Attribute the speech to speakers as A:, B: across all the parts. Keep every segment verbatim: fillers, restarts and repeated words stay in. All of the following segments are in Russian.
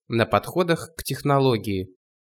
A: на подходах к технологии.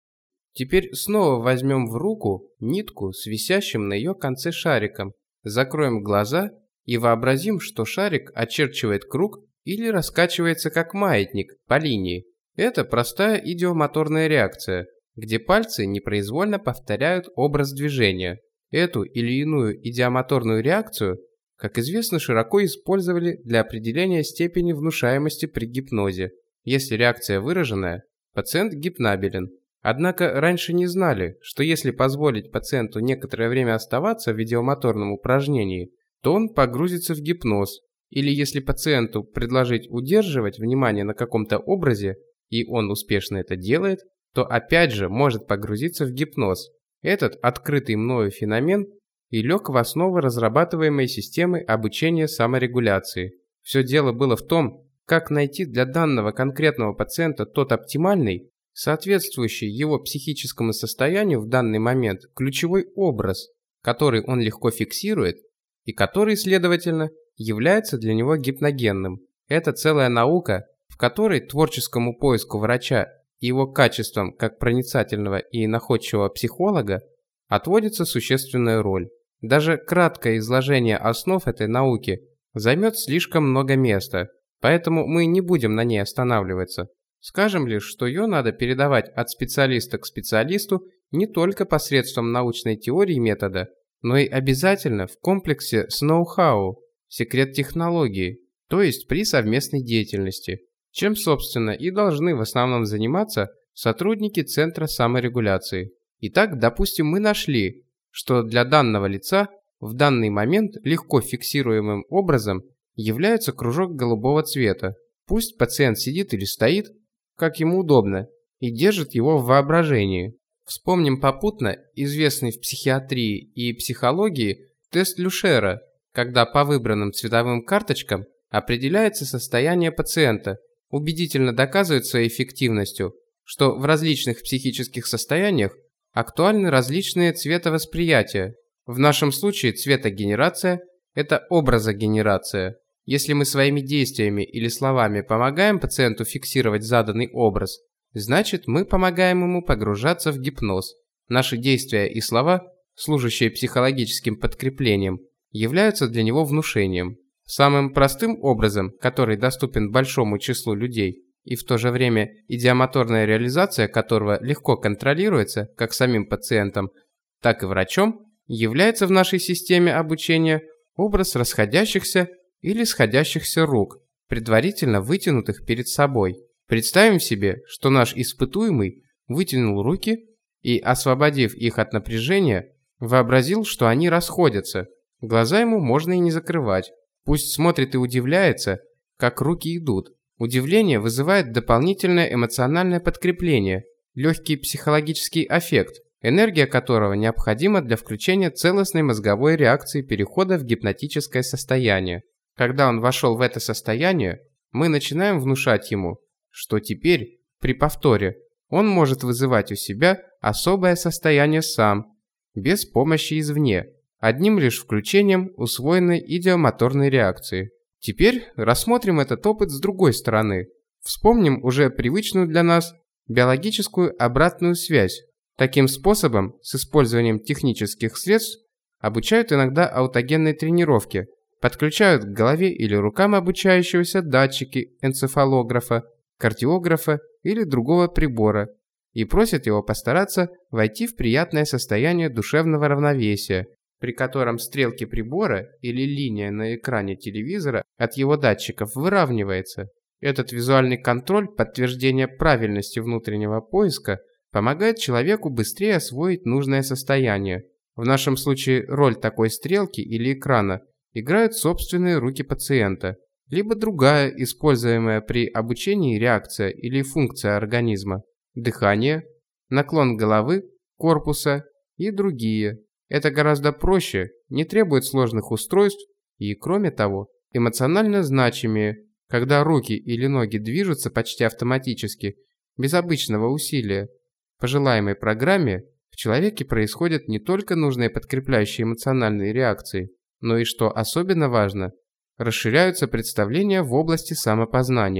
A: Теперь снова возьмем в руку нитку с висящим на ее конце шариком, закроем глаза и вообразим, что шарик очерчивает круг или раскачивается как маятник по линии. Это простая идиомоторная реакция, где пальцы непроизвольно повторяют образ движения. Эту или иную идиомоторную реакцию, как известно, широко использовали для определения степени внушаемости при гипнозе. Если реакция выраженная, пациент гипнабелен. Однако раньше не знали, что если позволить пациенту некоторое время оставаться в идиомоторном упражнении, то он погрузится в гипноз. Или если пациенту предложить удерживать внимание на каком-то образе, и он успешно это делает, то опять же может погрузиться в гипноз. Этот открытый мною феномен и лег в основу разрабатываемой системы обучения саморегуляции. Все дело было в том, как найти для данного конкретного пациента тот оптимальный, соответствующий его психическому состоянию в данный момент ключевой образ, который он легко фиксирует и который, следовательно, является для него гипногенным. Это целая наука, в которой творческому поиску врача и его качествам как проницательного и находчивого психолога отводится существенная роль. Даже краткое изложение основ этой науки займет слишком много места, поэтому мы не будем на ней останавливаться. Скажем лишь, что ее надо передавать от специалиста к специалисту не только посредством научной теории метода, но и обязательно в комплексе с ноу-хау, секрет технологии, то есть при совместной деятельности, чем, собственно, и должны в основном заниматься сотрудники Центра саморегуляции. Итак, допустим, мы нашли, что для данного лица в данный момент легко фиксируемым образом является кружок голубого цвета. Пусть пациент сидит или стоит, как ему удобно, и держит его в воображении. Вспомним попутно известный в психиатрии и психологии тест Люшера, когда по выбранным цветовым карточкам определяется состояние пациента, убедительно доказывает своей эффективностью, что в различных психических состояниях актуальны различные цветовосприятия. В нашем случае цветогенерация – это образогенерация. Если мы своими действиями или словами помогаем пациенту фиксировать заданный образ, значит мы помогаем ему погружаться в гипноз. Наши действия и слова, служащие психологическим подкреплением, являются для него внушением. Самым простым образом, который доступен большому числу людей, и в то же время идиомоторная реализация которого легко контролируется как самим пациентом, так и врачом, является в нашей системе обучения образ расходящихся или сходящихся рук, предварительно вытянутых перед собой. Представим себе, что наш испытуемый вытянул руки и, освободив их от напряжения, вообразил, что они расходятся. Глаза ему можно и не закрывать. Пусть смотрит и удивляется, как руки идут. Удивление вызывает дополнительное эмоциональное подкрепление, легкий психологический аффект, энергия которого необходима для включения целостной мозговой реакции перехода в гипнотическое состояние. Когда он вошел в это состояние, мы начинаем внушать ему, что теперь, при повторе, он может вызывать у себя особое состояние сам, без помощи извне, одним лишь включением усвоенной идиомоторной реакции. Теперь рассмотрим этот опыт с другой стороны. Вспомним уже привычную для нас биологическую обратную связь. Таким способом, с использованием технических средств, обучают иногда аутогенной тренировке, подключают к голове или рукам обучающегося датчики энцефалографа, кардиографа или другого прибора и просят его постараться войти в приятное состояние душевного равновесия, при котором стрелки прибора или линия на экране телевизора от его датчиков выравнивается. Этот визуальный контроль подтверждения правильности внутреннего поиска помогает человеку быстрее освоить нужное состояние. В нашем случае роль такой стрелки или экрана играют собственные руки пациента, либо другая, используемая при обучении реакция или функция организма, дыхание, наклон головы, корпуса и другие. Это гораздо проще, не требует сложных устройств и, кроме того, эмоционально значимее, когда руки или ноги движутся почти автоматически, без обычного усилия. По желаемой программе в человеке происходят не только нужные подкрепляющие эмоциональные реакции, но и, что особенно важно, расширяются представления в области самопознания.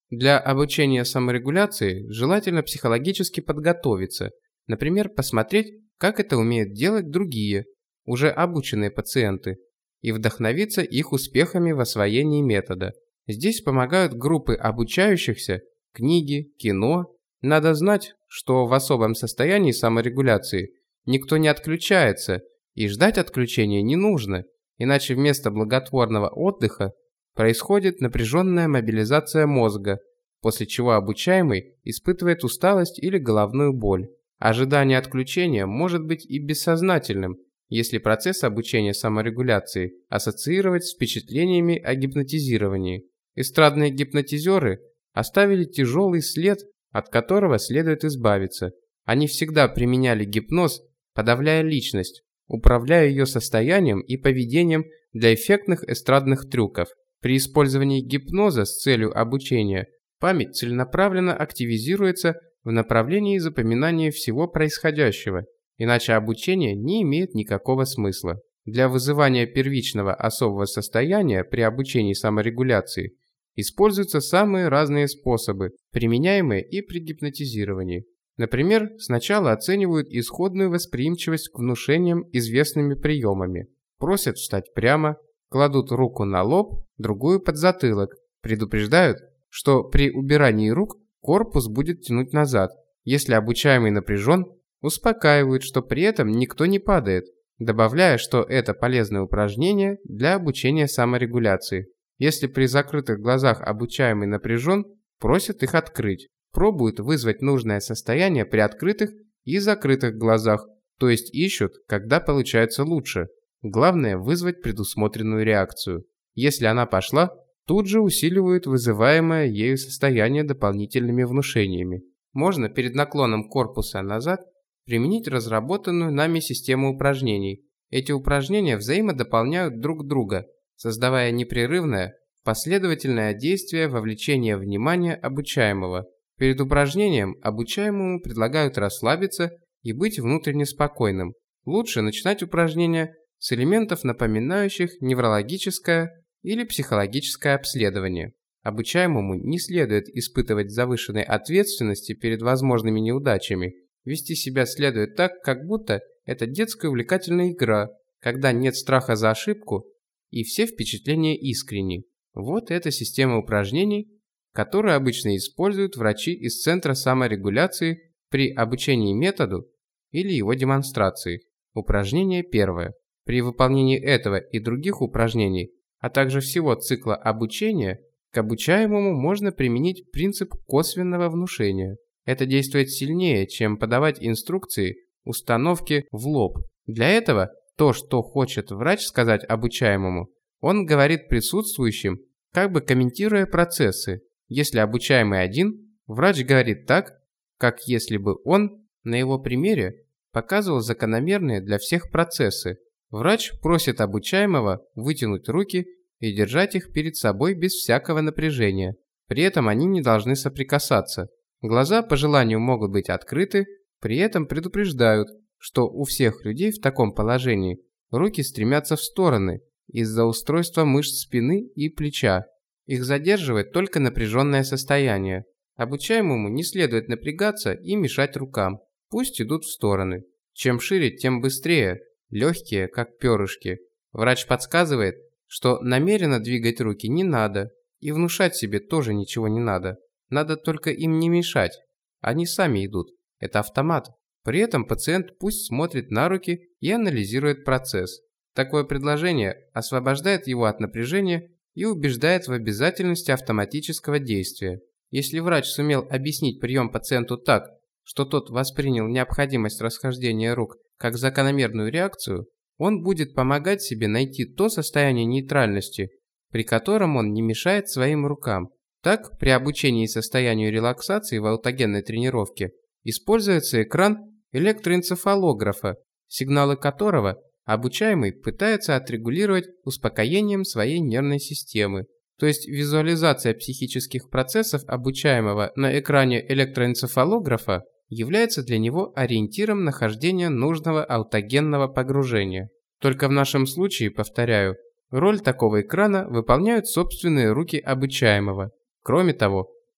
A: Для обучения саморегуляции желательно психологически подготовиться, например, посмотреть, как это умеют делать другие, уже обученные пациенты, и вдохновиться их успехами в освоении метода. Здесь помогают группы обучающихся, книги, кино. Надо знать, что в особом состоянии саморегуляции никто не отключается, и ждать отключения не нужно, иначе вместо благотворного отдыха происходит напряженная мобилизация мозга, после чего обучаемый испытывает усталость или головную боль. Ожидание отключения может быть и бессознательным, если процесс обучения саморегуляции ассоциировать с впечатлениями о гипнотизировании. Эстрадные гипнотизеры оставили тяжелый след, от которого следует избавиться. Они всегда применяли гипноз, подавляя личность, управляя ее состоянием и поведением для эффектных эстрадных трюков. При использовании гипноза с целью обучения память целенаправленно активизируется в направлении запоминания всего происходящего, иначе обучение не имеет никакого смысла. Для вызывания первичного особого состояния при обучении саморегуляции используются самые разные способы, применяемые и при гипнотизировании. Например, сначала оценивают исходную восприимчивость к внушениям известными приемами, просят встать прямо, кладут руку на лоб, другую под затылок, предупреждают, что при убирании рук корпус будет тянуть назад. Если обучаемый напряжен, успокаивают, что при этом никто не падает, добавляя, что это полезное упражнение для обучения саморегуляции. Если при закрытых глазах обучаемый напряжен, просят их открыть, пробуют вызвать нужное состояние при открытых и закрытых глазах, то есть ищут, когда получается лучше. Главное вызвать предусмотренную реакцию. Если она пошла, тут же усиливают вызываемое ею состояние дополнительными внушениями. Можно перед наклоном корпуса назад применить разработанную нами систему упражнений. Эти упражнения взаимодополняют друг друга, создавая непрерывное, последовательное действие вовлечения внимания обучаемого. Перед упражнением обучаемому предлагают расслабиться и быть внутренне спокойным. Лучше начинать упражнение с элементов, напоминающих неврологическое или психологическое обследование. Обучаемому не следует испытывать завышенной ответственности перед возможными неудачами. Вести себя следует так, как будто это детская увлекательная игра, когда нет страха за ошибку и все впечатления искренни. Вот эта система упражнений, которую обычно используют врачи из Центра саморегуляции при обучении методу или его демонстрации. Упражнение первое. При выполнении этого и других упражнений, а также всего цикла обучения, к обучаемому можно применить принцип косвенного внушения. Это действует сильнее, чем подавать инструкции, установки в лоб. Для этого то, что хочет врач сказать обучаемому, он говорит присутствующим, как бы комментируя процессы. Если обучаемый один, врач говорит так, как если бы он, на его примере, показывал закономерные для всех процессы. Врач просит обучаемого вытянуть руки и держать их перед собой без всякого напряжения. При этом они не должны соприкасаться. Глаза по желанию могут быть открыты, при этом предупреждают, что у всех людей в таком положении руки стремятся в стороны из-за устройства мышц спины и плеча. Их задерживает только напряженное состояние. Обучаемому не следует напрягаться и мешать рукам. Пусть идут в стороны. Чем шире, тем быстрее. Легкие, как перышки. Врач подсказывает, что намеренно двигать руки не надо. И внушать себе тоже ничего не надо. Надо только им не мешать. Они сами идут. Это автомат. При этом пациент пусть смотрит на руки и анализирует процесс. Такое предложение освобождает его от напряжения и убеждает в обязательности автоматического действия. Если врач сумел объяснить прием пациенту так, что тот воспринял необходимость расхождения рук как закономерную реакцию, он будет помогать себе найти то состояние нейтральности, при котором он не мешает своим рукам. Так, при обучении состоянию релаксации в аутогенной тренировке используется экран электроэнцефалографа, сигналы которого обучаемый пытается отрегулировать успокоением своей нервной системы. То есть визуализация психических процессов обучаемого на экране электроэнцефалографа является для него ориентиром нахождения нужного аутогенного погружения. Только в нашем случае, повторяю, роль такого экрана выполняют собственные руки обучаемого. Кроме того,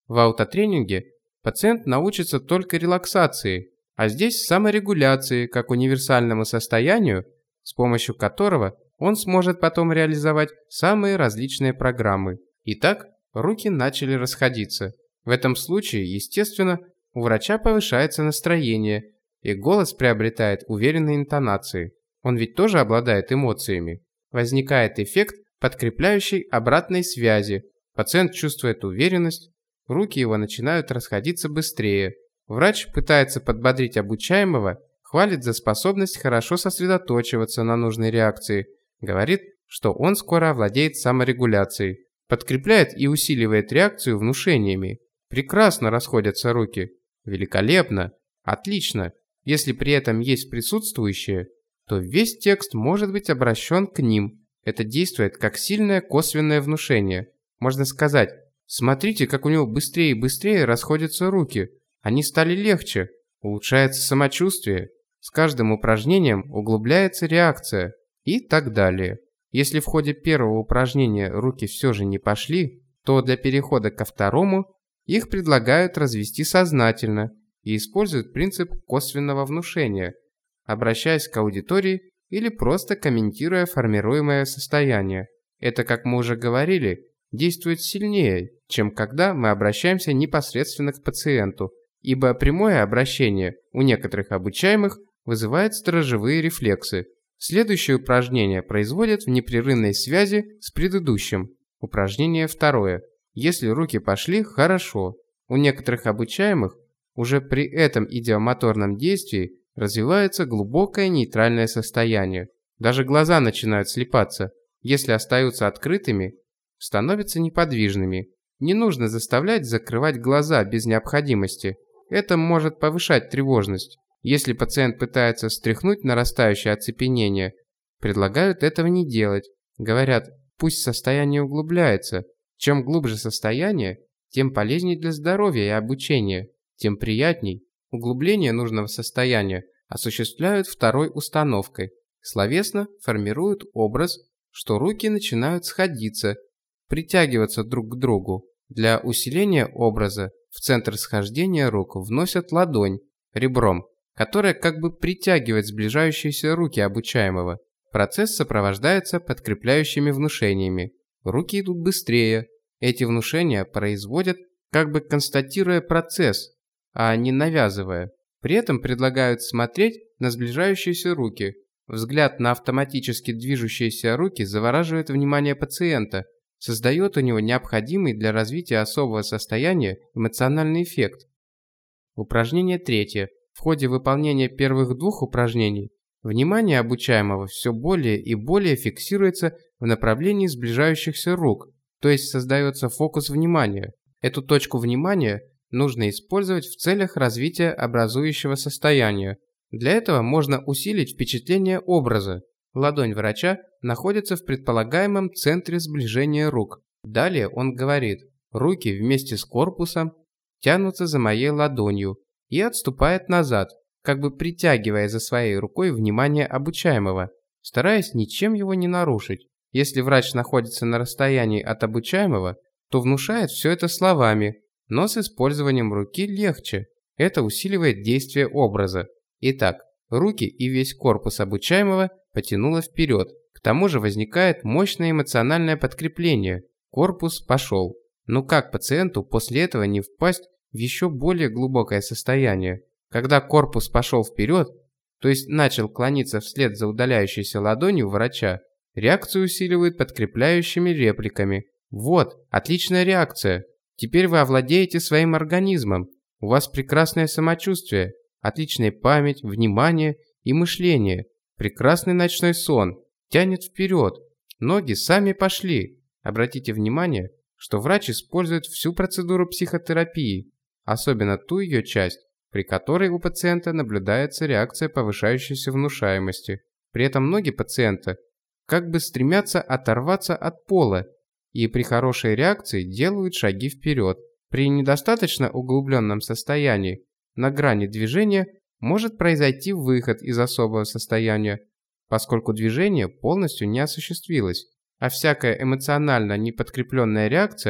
A: В аутотренинге пациент научится только релаксации, а здесь саморегуляции как универсальному состоянию, с помощью которого он сможет потом реализовать самые различные программы. Итак, руки начали расходиться. В этом случае, естественно, у врача повышается настроение, и голос приобретает уверенные интонации. Он ведь тоже обладает эмоциями. Возникает эффект подкрепляющей обратной связи. Пациент чувствует уверенность, руки его начинают расходиться быстрее. Врач пытается подбодрить обучаемого, хвалит за способность хорошо сосредоточиваться на нужной реакции, говорит, что он скоро овладеет саморегуляцией, подкрепляет и усиливает реакцию внушениями. Прекрасно расходятся руки. Великолепно. Отлично. Если при этом есть присутствующие, то весь текст может быть обращен к ним. Это действует как сильное косвенное внушение. Можно сказать: смотрите, как у него быстрее и быстрее расходятся руки. Они стали легче. Улучшается самочувствие. С каждым упражнением углубляется реакция. И так далее. Если в ходе первого упражнения руки все же не пошли, то для перехода ко второму их предлагают развести сознательно и используют принцип косвенного внушения, обращаясь к аудитории или просто комментируя формируемое состояние. Это, как мы уже говорили, действует сильнее, чем когда мы обращаемся непосредственно к пациенту, ибо прямое обращение у некоторых обучаемых вызывает сторожевые рефлексы. Следующее упражнение производят в непрерывной связи с предыдущим. Упражнение второе. Если руки пошли, хорошо. У некоторых обучаемых уже при этом идиомоторном действии развивается глубокое нейтральное состояние. Даже глаза начинают слипаться. Если остаются открытыми, становятся неподвижными. Не нужно заставлять закрывать глаза без необходимости. Это может повышать тревожность. Если пациент пытается стряхнуть нарастающее оцепенение, предлагают этого не делать. Говорят, пусть состояние углубляется. Чем глубже состояние, тем полезнее для здоровья и обучения, тем приятней. Углубление нужного состояния осуществляют второй установкой. Словесно формируют образ, что руки начинают сходиться, притягиваться друг к другу. Для усиления образа в центр схождения рук вносят ладонь, ребром, которая как бы притягивает сближающиеся руки обучаемого. Процесс сопровождается подкрепляющими внушениями. Руки идут быстрее. Эти внушения производят, как бы констатируя процесс, а не навязывая. При этом предлагают смотреть на сближающиеся руки. Взгляд на автоматически движущиеся руки завораживает внимание пациента, создает у него необходимый для развития особого состояния эмоциональный эффект. Упражнение третье. В ходе выполнения первых двух упражнений внимание обучаемого все более и более фиксируется в направлении сближающихся рук, то есть создается фокус внимания. Эту точку внимания нужно использовать в целях развития образующего состояния. Для этого можно усилить впечатление образа. Ладонь врача находится в предполагаемом центре сближения рук. Далее он говорит: руки вместе с корпусом тянутся за моей ладонью и отступает назад, как бы притягивая за своей рукой внимание обучаемого, стараясь ничем его не нарушить. Если врач находится на расстоянии от обучаемого, то внушает все это словами, но с использованием руки легче. Это усиливает действие образа. Итак, руки и весь корпус обучаемого потянуло вперед. К тому же возникает мощное эмоциональное подкрепление. Корпус пошел. Но как пациенту после этого не впасть в еще более глубокое состояние? Когда корпус пошел вперед, то есть начал клониться вслед за удаляющейся ладонью врача, реакцию усиливают подкрепляющими репликами. Вот, отличная реакция. Теперь вы овладеете своим организмом. У вас прекрасное самочувствие, отличная память, внимание и мышление. Прекрасный ночной сон. Тянет вперед. Ноги сами пошли. Обратите внимание, что врач использует всю процедуру психотерапии, особенно ту ее часть, при которой у пациента наблюдается реакция повышающейся внушаемости. При этом ноги пациента как бы стремятся оторваться от пола и при хорошей реакции делают шаги вперед. При недостаточно углубленном состоянии на грани движения может произойти выход из особого состояния, поскольку движение полностью не осуществилось, а всякая эмоционально неподкрепленная реакция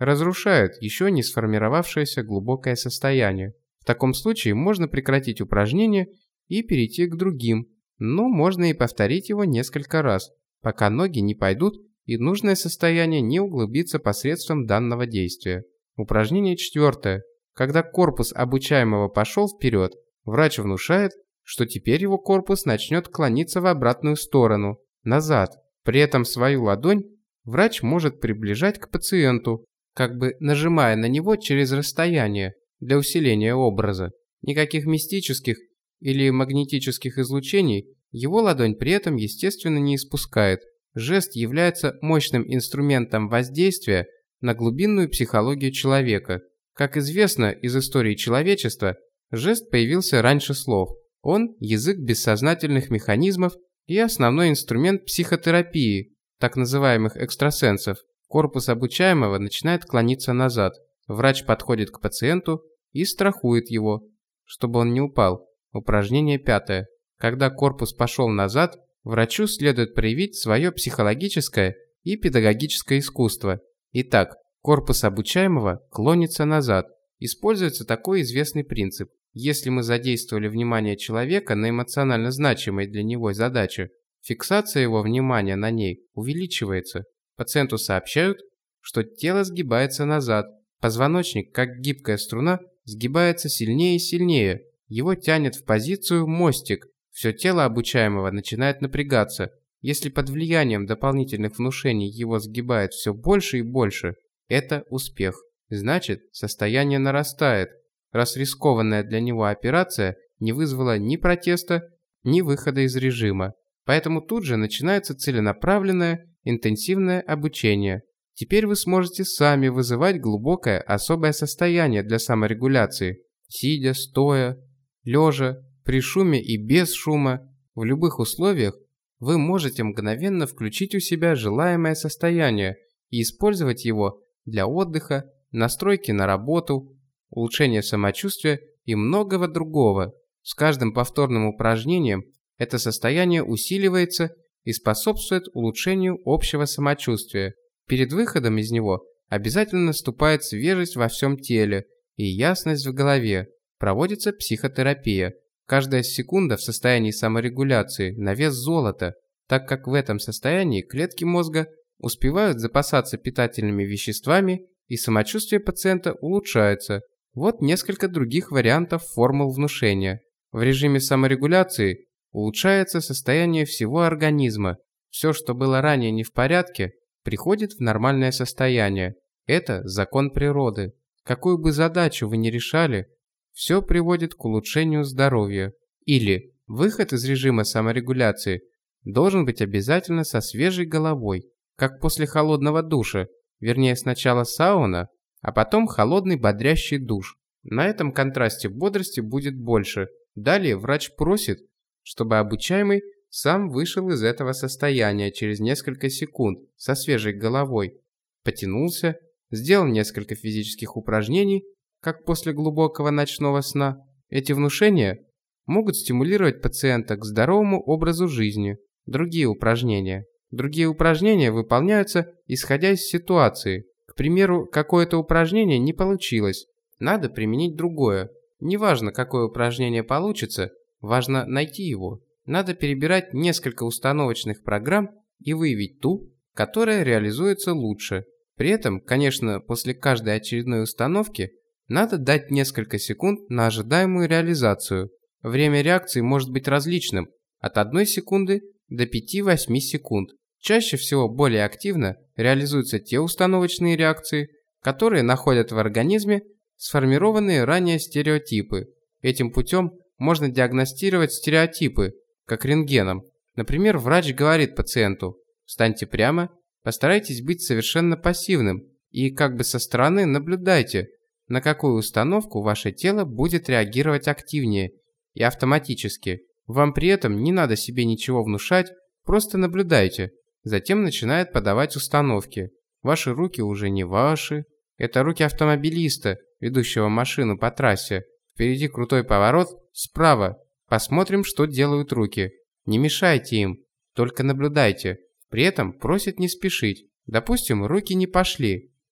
A: разрушает еще не сформировавшееся глубокое состояние. В таком случае можно прекратить упражнение и перейти к другим, но можно и повторить его несколько раз, пока ноги не пойдут и нужное состояние не углубится посредством данного действия. Упражнение четвертое. Когда корпус обучаемого пошел вперед, врач внушает, что теперь его корпус начнет клониться в обратную сторону, назад. При этом свою ладонь врач может приближать к пациенту, как бы нажимая на него через расстояние для усиления образа. Никаких мистических или магнетических излучений его ладонь при этом, естественно, не испускает. Жест является мощным инструментом воздействия на глубинную психологию человека. Как известно из истории человечества, жест появился раньше слов. Он – язык бессознательных механизмов и основной инструмент психотерапии, так называемых экстрасенсов. Корпус обучаемого начинает клониться назад. Врач подходит к пациенту и страхует его, чтобы он не упал. Упражнение пятое. Когда корпус пошел назад, врачу следует проявить свое психологическое и педагогическое искусство. Итак, корпус обучаемого клонится назад. Используется такой известный принцип. Если мы задействовали внимание человека на эмоционально значимой для него задаче, фиксация его внимания на ней увеличивается. Пациенту сообщают, что тело сгибается назад. Позвоночник, как гибкая струна, сгибается сильнее и сильнее. Его тянет в позицию мостик. Все тело обучаемого начинает напрягаться. Если под влиянием дополнительных внушений его сгибает все больше и больше, это успех. Значит, состояние нарастает, раз рискованная для него операция не вызвала ни протеста, ни выхода из режима. Поэтому тут же начинается целенаправленное, интенсивное обучение. Теперь вы сможете сами вызывать глубокое особое состояние для саморегуляции, сидя, стоя, лежа, при шуме и без шума. В любых условиях вы можете мгновенно включить у себя желаемое состояние и использовать его для отдыха, настройки на работу, улучшения самочувствия и многого другого. С каждым повторным упражнением это состояние усиливается и способствует улучшению общего самочувствия. Перед выходом из него обязательно наступает свежесть во всем теле и ясность в голове. Проводится психотерапия. Каждая секунда в состоянии саморегуляции на вес золота, так как в этом состоянии клетки мозга успевают запасаться питательными веществами и самочувствие пациента улучшается. Вот несколько других вариантов формул внушения. В режиме саморегуляции улучшается состояние всего организма. Все, что было ранее не в порядке, приходит в нормальное состояние. Это закон природы. Какую бы задачу вы ни решали, все приводит к улучшению здоровья. Или выход из режима саморегуляции должен быть обязательно со свежей головой, как после холодного душа, вернее сначала сауна, а потом холодный бодрящий душ. На этом контрасте бодрости будет больше. Далее врач просит, чтобы обучаемый сам вышел из этого состояния через несколько секунд со свежей головой, потянулся, сделал несколько физических упражнений, как после глубокого ночного сна. Эти внушения могут стимулировать пациента к здоровому образу жизни. Другие упражнения. Другие упражнения выполняются, исходя из ситуации. К примеру, какое-то упражнение не получилось. Надо применить другое. Неважно, какое упражнение получится, важно найти его. Надо перебирать несколько установочных программ и выявить ту, которая реализуется лучше. При этом, конечно, после каждой очередной установки надо дать несколько секунд на ожидаемую реализацию. Время реакции может быть различным, от одной секунды до пяти-восьми секунд. Чаще всего более активно реализуются те установочные реакции, которые находят в организме сформированные ранее стереотипы. Этим путем можно диагностировать стереотипы, как рентгеном. Например, врач говорит пациенту: «Встаньте прямо, постарайтесь быть совершенно пассивным и как бы со стороны наблюдайте, на какую установку ваше тело будет реагировать активнее и автоматически. Вам при этом не надо себе ничего внушать, просто наблюдайте». Затем начинает подавать установки. Ваши руки уже не ваши. Это руки автомобилиста, ведущего машину по трассе. Впереди крутой поворот, справа. Посмотрим, что делают руки. Не мешайте им, только наблюдайте. При этом просит не спешить. Допустим, руки не пошли.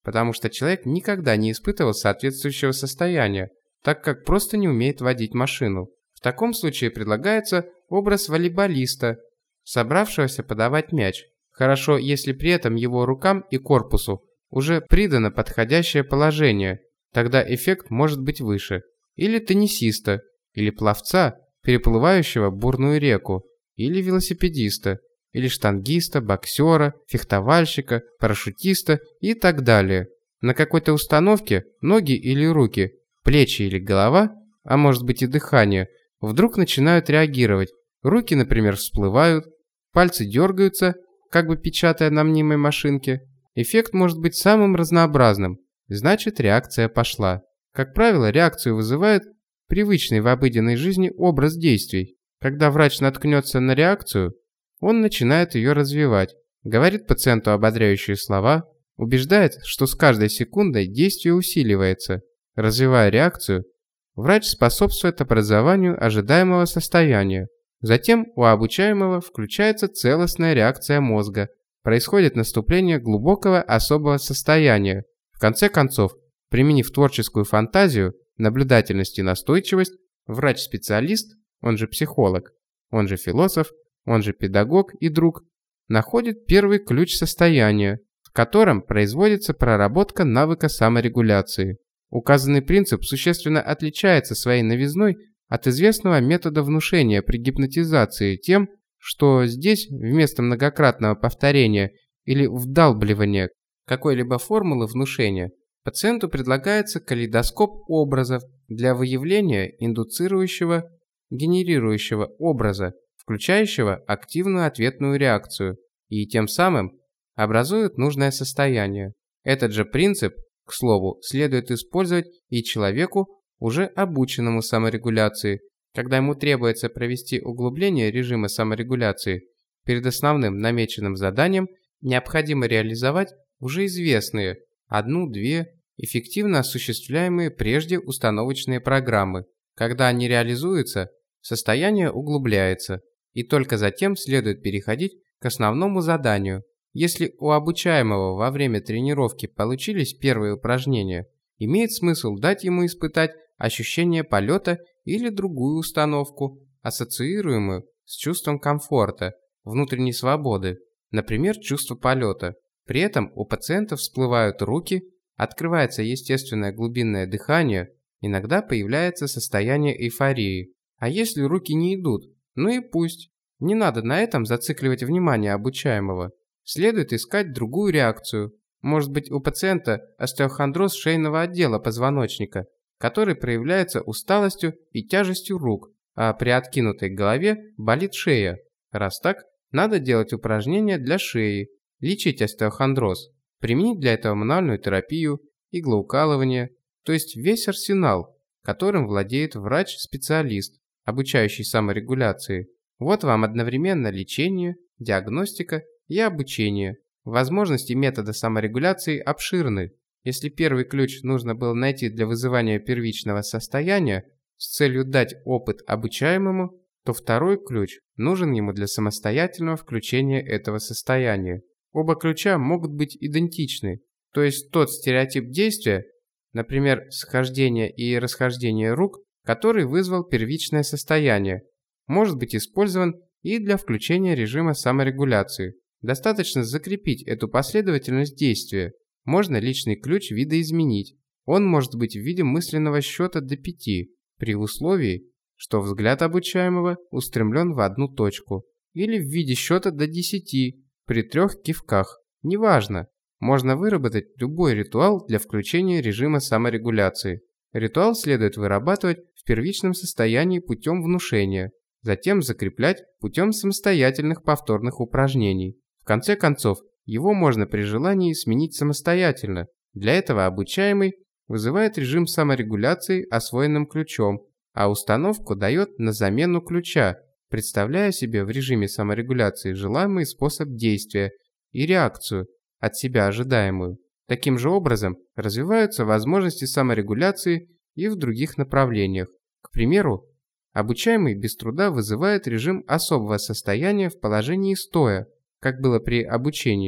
A: потому что человек никогда не испытывал соответствующего состояния, так как просто не умеет водить машину. В таком случае предлагается образ волейболиста, собравшегося подавать мяч. Хорошо, если при этом его рукам и корпусу уже придано подходящее положение, тогда эффект может быть выше. Или теннисиста, или пловца, переплывающего бурную реку, или велосипедиста, или штангиста, боксера, фехтовальщика, парашютиста и так далее. На какой-то установке ноги или руки, плечи или голова, а может быть и дыхание, вдруг начинают реагировать. Руки, например, всплывают, пальцы дергаются, как бы печатая на мнимой машинке. Эффект может быть самым разнообразным, значит, реакция пошла. Как правило, реакцию вызывает привычный в обыденной жизни образ действий. Когда врач наткнется на реакцию, он начинает ее развивать, говорит пациенту ободряющие слова, убеждает, что с каждой секундой действие усиливается. Развивая реакцию, врач способствует образованию ожидаемого состояния. Затем у обучаемого включается целостная реакция мозга, происходит наступление глубокого особого состояния. В конце концов, применив творческую фантазию, наблюдательность и настойчивость, врач-специалист, он же психолог, он же философ, он же педагог и друг, находит первый ключ состояния, в котором производится проработка навыка саморегуляции. Указанный принцип существенно отличается своей новизной от известного метода внушения при гипнотизации тем, что здесь вместо многократного повторения или вдалбливания какой-либо формулы внушения пациенту предлагается калейдоскоп образов для выявления индуцирующего, генерирующего образа, включающего активную ответную реакцию, и тем самым образует нужное состояние. Этот же принцип, к слову, следует использовать и человеку, уже обученному саморегуляции, когда ему требуется провести углубление режима саморегуляции. Перед основным намеченным заданием необходимо реализовать уже известные одну-две эффективно осуществляемые прежде установочные программы. Когда они реализуются, состояние углубляется, и только затем следует переходить к основному заданию. Если у обучаемого во время тренировки получились первые упражнения, имеет смысл дать ему испытать ощущение полета или другую установку, ассоциируемую с чувством комфорта, внутренней свободы, например, чувство полета. При этом у пациента всплывают руки, открывается естественное глубинное дыхание, иногда появляется состояние эйфории. А если руки не идут, ну и пусть. Не надо на этом зацикливать внимание обучаемого. Следует искать другую реакцию. Может быть, у пациента остеохондроз шейного отдела позвоночника, который проявляется усталостью и тяжестью рук, а при откинутой голове болит шея. Раз так, надо делать упражнения для шеи, лечить остеохондроз, применить для этого мануальную терапию, иглоукалывание, то есть весь арсенал, которым владеет врач-специалист, обучающий саморегуляции. Вот вам одновременно лечение, диагностика и обучение. Возможности метода саморегуляции обширны. Если первый ключ нужно было найти для вызывания первичного состояния с целью дать опыт обучаемому, то второй ключ нужен ему для самостоятельного включения этого состояния. Оба ключа могут быть идентичны, то есть тот стереотип действия, например, схождение и расхождение рук, который вызвал первичное состояние, может быть использован и для включения режима саморегуляции. Достаточно закрепить эту последовательность действия. Можно личный ключ видоизменить. Он может быть в виде мысленного счета до пяти, при условии, что взгляд обучаемого устремлен в одну точку, или в виде счета до десяти, при трех кивках. Неважно. Можно выработать любой ритуал для включения режима саморегуляции. Ритуал следует вырабатывать в первичном состоянии путем внушения, затем закреплять путем самостоятельных повторных упражнений. В конце концов, его можно при желании сменить самостоятельно. Для этого обучаемый вызывает режим саморегуляции освоенным ключом, а установку дает на замену ключа, представляя себе в режиме саморегуляции желаемый способ действия и реакцию, от себя ожидаемую. Таким же образом развиваются возможности саморегуляции и в других направлениях. К примеру, обучаемый без труда вызывает режим особого состояния в положении стоя, как было при обучении.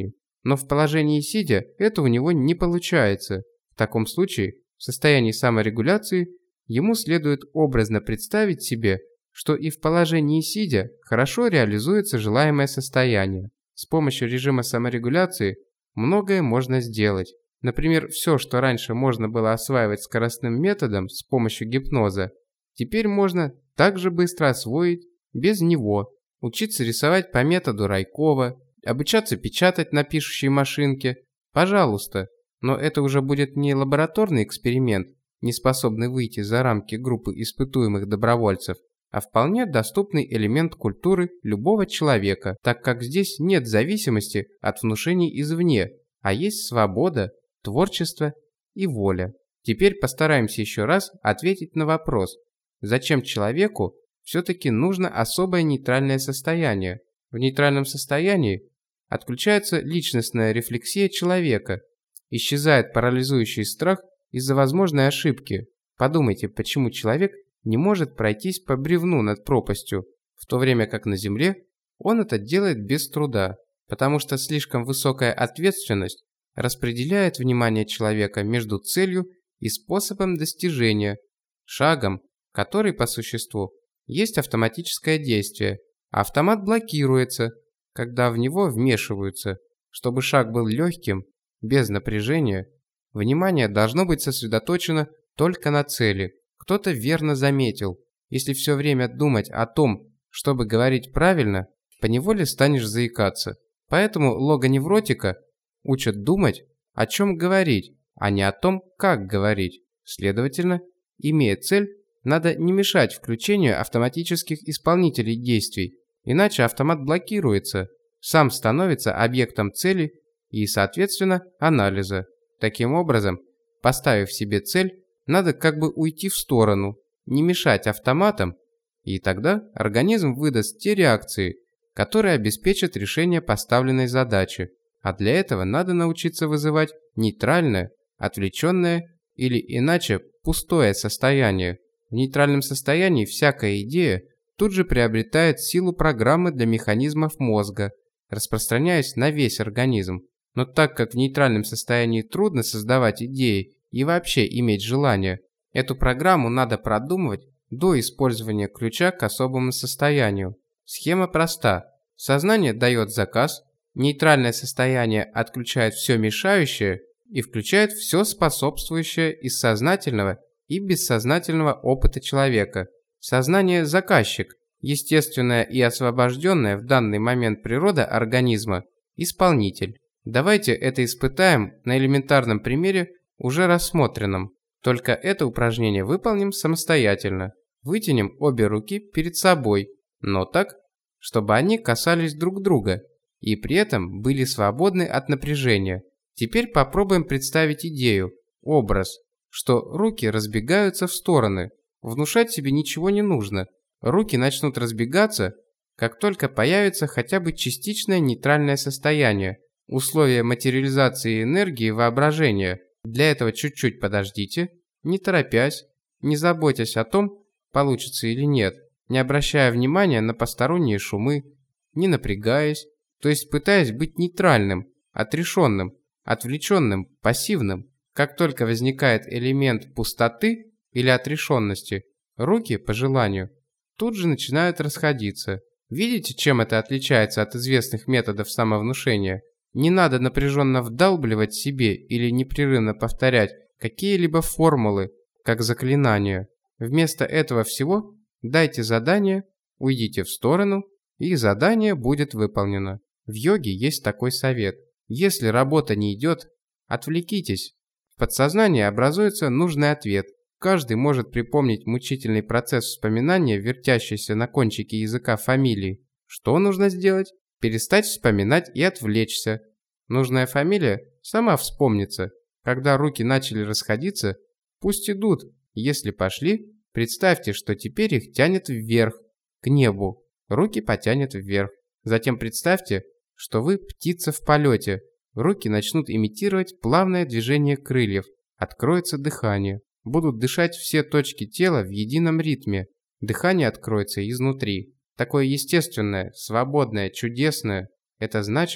A: но в положении сидя это у него не получается. В таком случае, в состоянии саморегуляции, ему следует образно представить себе, что и в положении сидя хорошо реализуется желаемое состояние. С помощью режима саморегуляции многое можно сделать. Например, все, что раньше можно было осваивать скоростным методом с помощью гипноза, теперь можно также быстро освоить без него. Учиться рисовать по методу Райкова, обучаться печатать на пишущей машинке. Пожалуйста, но это уже будет не лабораторный эксперимент, не способный выйти за рамки группы испытуемых добровольцев, а вполне доступный элемент культуры любого человека, так как здесь нет зависимости от внушений извне, а есть свобода, творчество и воля. Теперь постараемся еще раз ответить на вопрос, зачем человеку все-таки нужно особое нейтральное состояние. В нейтральном состоянии отключается личностная рефлексия человека, исчезает парализующий страх из-за возможной ошибки. Подумайте, почему человек не может пройтись по бревну над пропастью, в то время как на Земле он это делает без труда, потому что слишком высокая ответственность распределяет внимание человека между целью и способом достижения, шагом, который по существу есть автоматическое действие. Автомат блокируется, когда в него вмешиваются. Чтобы шаг был легким, без напряжения, внимание должно быть сосредоточено только на цели. Кто-то верно заметил, если все время думать о том, чтобы говорить правильно, поневоле станешь заикаться. Поэтому логоневротика учат думать, о чем говорить, а не о том, как говорить. Следовательно, имея цель, надо не мешать включению автоматических исполнителей действий, иначе автомат блокируется, сам становится объектом цели и, соответственно, анализа. Таким образом, поставив себе цель, надо как бы уйти в сторону, не мешать автоматам, и тогда организм выдаст те реакции, которые обеспечат решение поставленной задачи. А для этого надо научиться вызывать нейтральное, отвлеченное или иначе пустое состояние. В нейтральном состоянии всякая идея тут же приобретает силу программы для механизмов мозга, распространяясь на весь организм. Но так как в нейтральном состоянии трудно создавать идеи и вообще иметь желание, эту программу надо продумывать до использования ключа к особому состоянию. Схема проста. Сознание дает заказ, нейтральное состояние отключает все мешающее и включает все способствующее из сознательного и бессознательного опыта человека. Сознание – заказчик, естественная и освобожденная в данный момент природа организма – исполнитель. Давайте это испытаем на элементарном примере, уже рассмотренном. Только это упражнение выполним самостоятельно. Вытянем обе руки перед собой, но так, чтобы они касались друг друга и при этом были свободны от напряжения. Теперь попробуем представить идею, образ, что руки разбегаются в стороны. Внушать себе ничего не нужно. Руки начнут разбегаться, как только появится хотя бы частичное нейтральное состояние, условие материализации энергии воображения. Для этого чуть-чуть подождите, не торопясь, не заботясь о том, получится или нет, не обращая внимания на посторонние шумы, не напрягаясь, то есть пытаясь быть нейтральным, отрешенным, отвлеченным, пассивным. Как только возникает элемент пустоты или отрешенности, руки, по желанию, тут же начинают расходиться. Видите, чем это отличается от известных методов самовнушения? Не надо напряженно вдалбливать себе или непрерывно повторять какие-либо формулы, как заклинания. Вместо этого всего дайте задание, уйдите в сторону, и задание будет выполнено. В йоге есть такой совет. Если работа не идет, отвлекитесь. В подсознании образуется нужный ответ. Каждый может припомнить мучительный процесс вспоминания, вертящийся на кончике языка фамилии. Что нужно сделать? Перестать вспоминать и отвлечься. Нужная фамилия сама вспомнится. Когда руки начали расходиться, пусть идут. Если пошли, представьте, что теперь их тянет вверх, к небу. Руки потянет вверх. Затем представьте, что вы птица в полете. Руки начнут имитировать плавное движение крыльев. Откроется дыхание. Будут дышать все точки тела в едином ритме. Дыхание откроется изнутри. Такое естественное, свободное, чудесное. Это значит,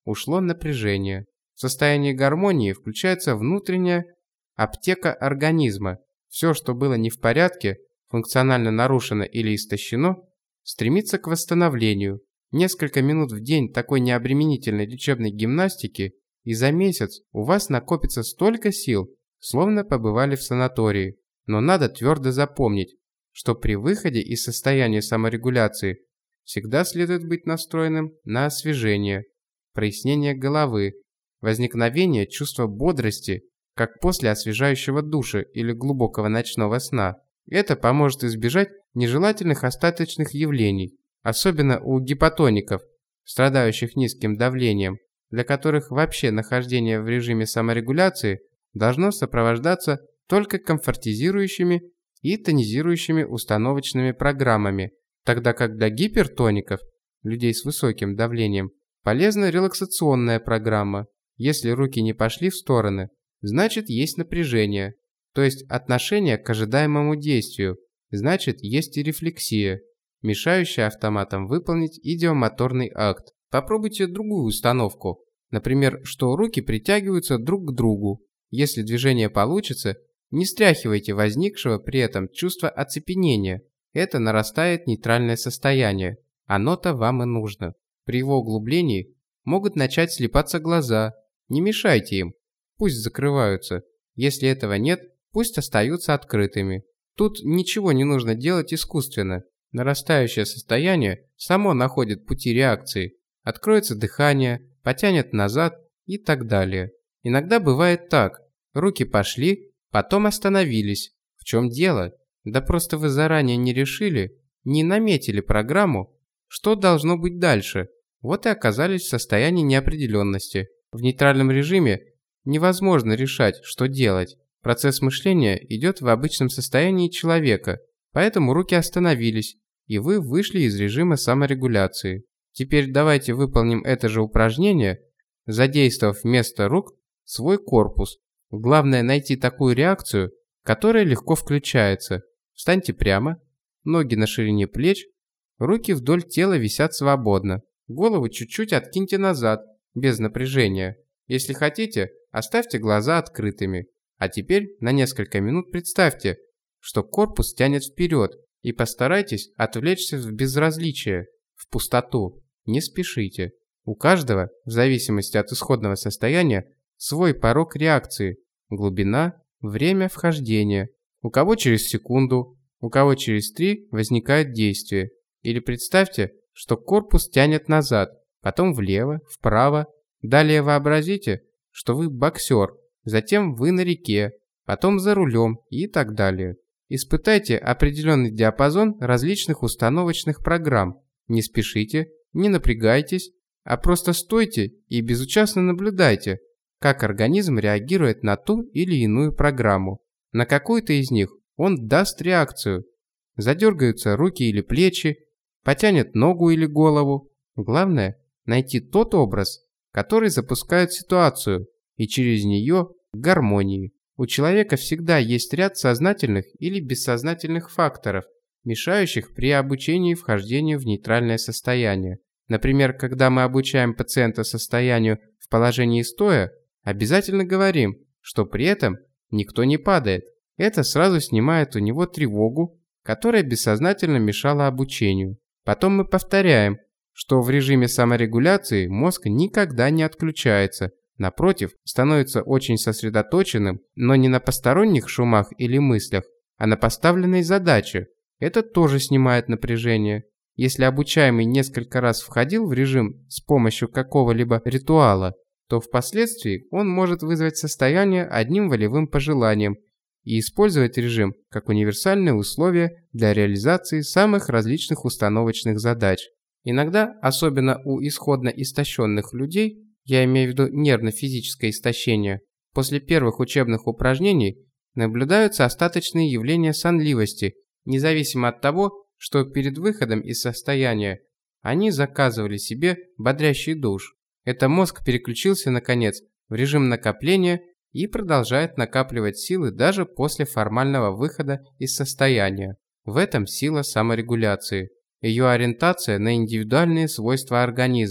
A: ушло напряжение. В состоянии гармонии включается внутренняя аптека организма. Все, что было не в порядке, функционально нарушено или истощено, стремится к восстановлению. Несколько минут в день такой необременительной лечебной гимнастики, и за месяц у вас накопится столько сил, словно побывали в санатории. Но надо твердо запомнить, что при выходе из состояния саморегуляции всегда следует быть настроенным на освежение, прояснение головы, возникновение чувства бодрости, как после освежающего душа или глубокого ночного сна. Это поможет избежать нежелательных остаточных явлений, особенно у гипотоников, страдающих низким давлением, для которых вообще нахождение в режиме саморегуляции должно сопровождаться только комфортизирующими и тонизирующими установочными программами, тогда как для гипертоников, людей с высоким давлением, полезна релаксационная программа. Если руки не пошли в стороны, значит есть напряжение, то есть отношение к ожидаемому действию, значит есть и рефлексия, мешающая автоматом выполнить идиомоторный акт. Попробуйте другую установку, например, что руки притягиваются друг к другу. Если движение получится, не стряхивайте возникшего при этом чувство оцепенения. Это нарастает нейтральное состояние. Оно-то вам и нужно. При его углублении могут начать слипаться глаза. Не мешайте им. Пусть закрываются. Если этого нет, пусть остаются открытыми. Тут ничего не нужно делать искусственно. Нарастающее состояние само находит пути реакции. Откроется дыхание, потянет назад и так далее. Иногда бывает так. Руки пошли, потом остановились. В чем дело? Да просто вы заранее не решили, не наметили программу, что должно быть дальше. Вот и оказались в состоянии неопределенности. В нейтральном режиме невозможно решать, что делать. Процесс мышления идет в обычном состоянии человека, поэтому руки остановились, и вы вышли из режима саморегуляции. Теперь давайте выполним это же упражнение, задействовав вместо рук свой корпус. Главное найти такую реакцию, которая легко включается. Встаньте прямо, ноги на ширине плеч, руки вдоль тела висят свободно. Голову чуть-чуть откиньте назад, без напряжения. Если хотите, оставьте глаза открытыми. А теперь на несколько минут представьте, что корпус тянет вперед, и постарайтесь отвлечься в безразличие, в пустоту. Не спешите. У каждого, в зависимости от исходного состояния, свой порог реакции, глубина, время вхождения. У кого через секунду, у кого через три возникает действие. Или представьте, что корпус тянет назад, потом влево, вправо. Далее вообразите, что вы боксер, затем вы на реке, потом за рулем и так далее. Испытайте определенный диапазон различных установочных программ. Не спешите, не напрягайтесь, а просто стойте и безучастно наблюдайте, как организм реагирует на ту или иную программу. На какую-то из них он даст реакцию. Задергаются руки или плечи, потянет ногу или голову. Главное – найти тот образ, который запускает ситуацию, и через нее к гармонии. У человека всегда есть ряд сознательных или бессознательных факторов, мешающих при обучении вхождению в нейтральное состояние. Например, когда мы обучаем пациента состоянию в положении стоя, обязательно говорим, что при этом никто не падает. Это сразу снимает у него тревогу, которая бессознательно мешала обучению. Потом мы повторяем, что в режиме саморегуляции мозг никогда не отключается, напротив, становится очень сосредоточенным, но не на посторонних шумах или мыслях, а на поставленной задаче. Это тоже снимает напряжение. Если обучаемый несколько раз входил в режим с помощью какого-либо ритуала, то впоследствии он может вызвать состояние одним волевым пожеланием и использовать режим как универсальное условие для реализации самых различных установочных задач. Иногда, особенно у исходно истощенных людей, я имею в виду нервно-физическое истощение, после первых учебных упражнений наблюдаются остаточные явления сонливости, независимо от того, что перед выходом из состояния они заказывали себе бодрящий душ. Это мозг переключился, наконец, в режим накопления и продолжает накапливать силы даже после формального выхода из состояния. В этом сила саморегуляции. Ее ориентация на индивидуальные свойства организма.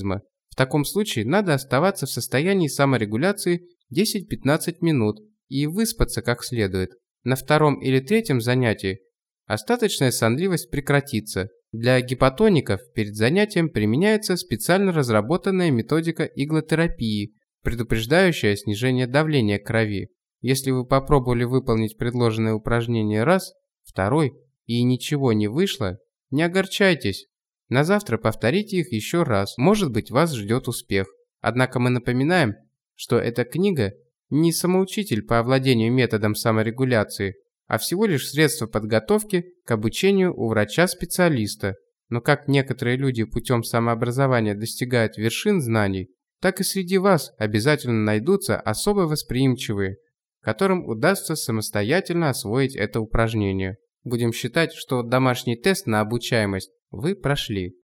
A: В таком случае надо оставаться в состоянии саморегуляции десять-пятнадцать минут и выспаться как следует. На втором или третьем занятии остаточная сонливость прекратится. Для гипотоников перед занятием применяется специально разработанная методика иглотерапии, предупреждающая снижение давления крови. Если вы попробовали выполнить предложенное упражнение раз, второй и ничего не вышло, не огорчайтесь. На завтра повторите их еще раз, может быть, вас ждет успех. Однако мы напоминаем, что эта книга не самоучитель по овладению методом саморегуляции, а всего лишь средство подготовки к обучению у врача-специалиста. Но как некоторые люди путем самообразования достигают вершин знаний, так и среди вас обязательно найдутся особо восприимчивые, которым удастся самостоятельно освоить это упражнение. Будем считать, что домашний тест на обучаемость вы прошли.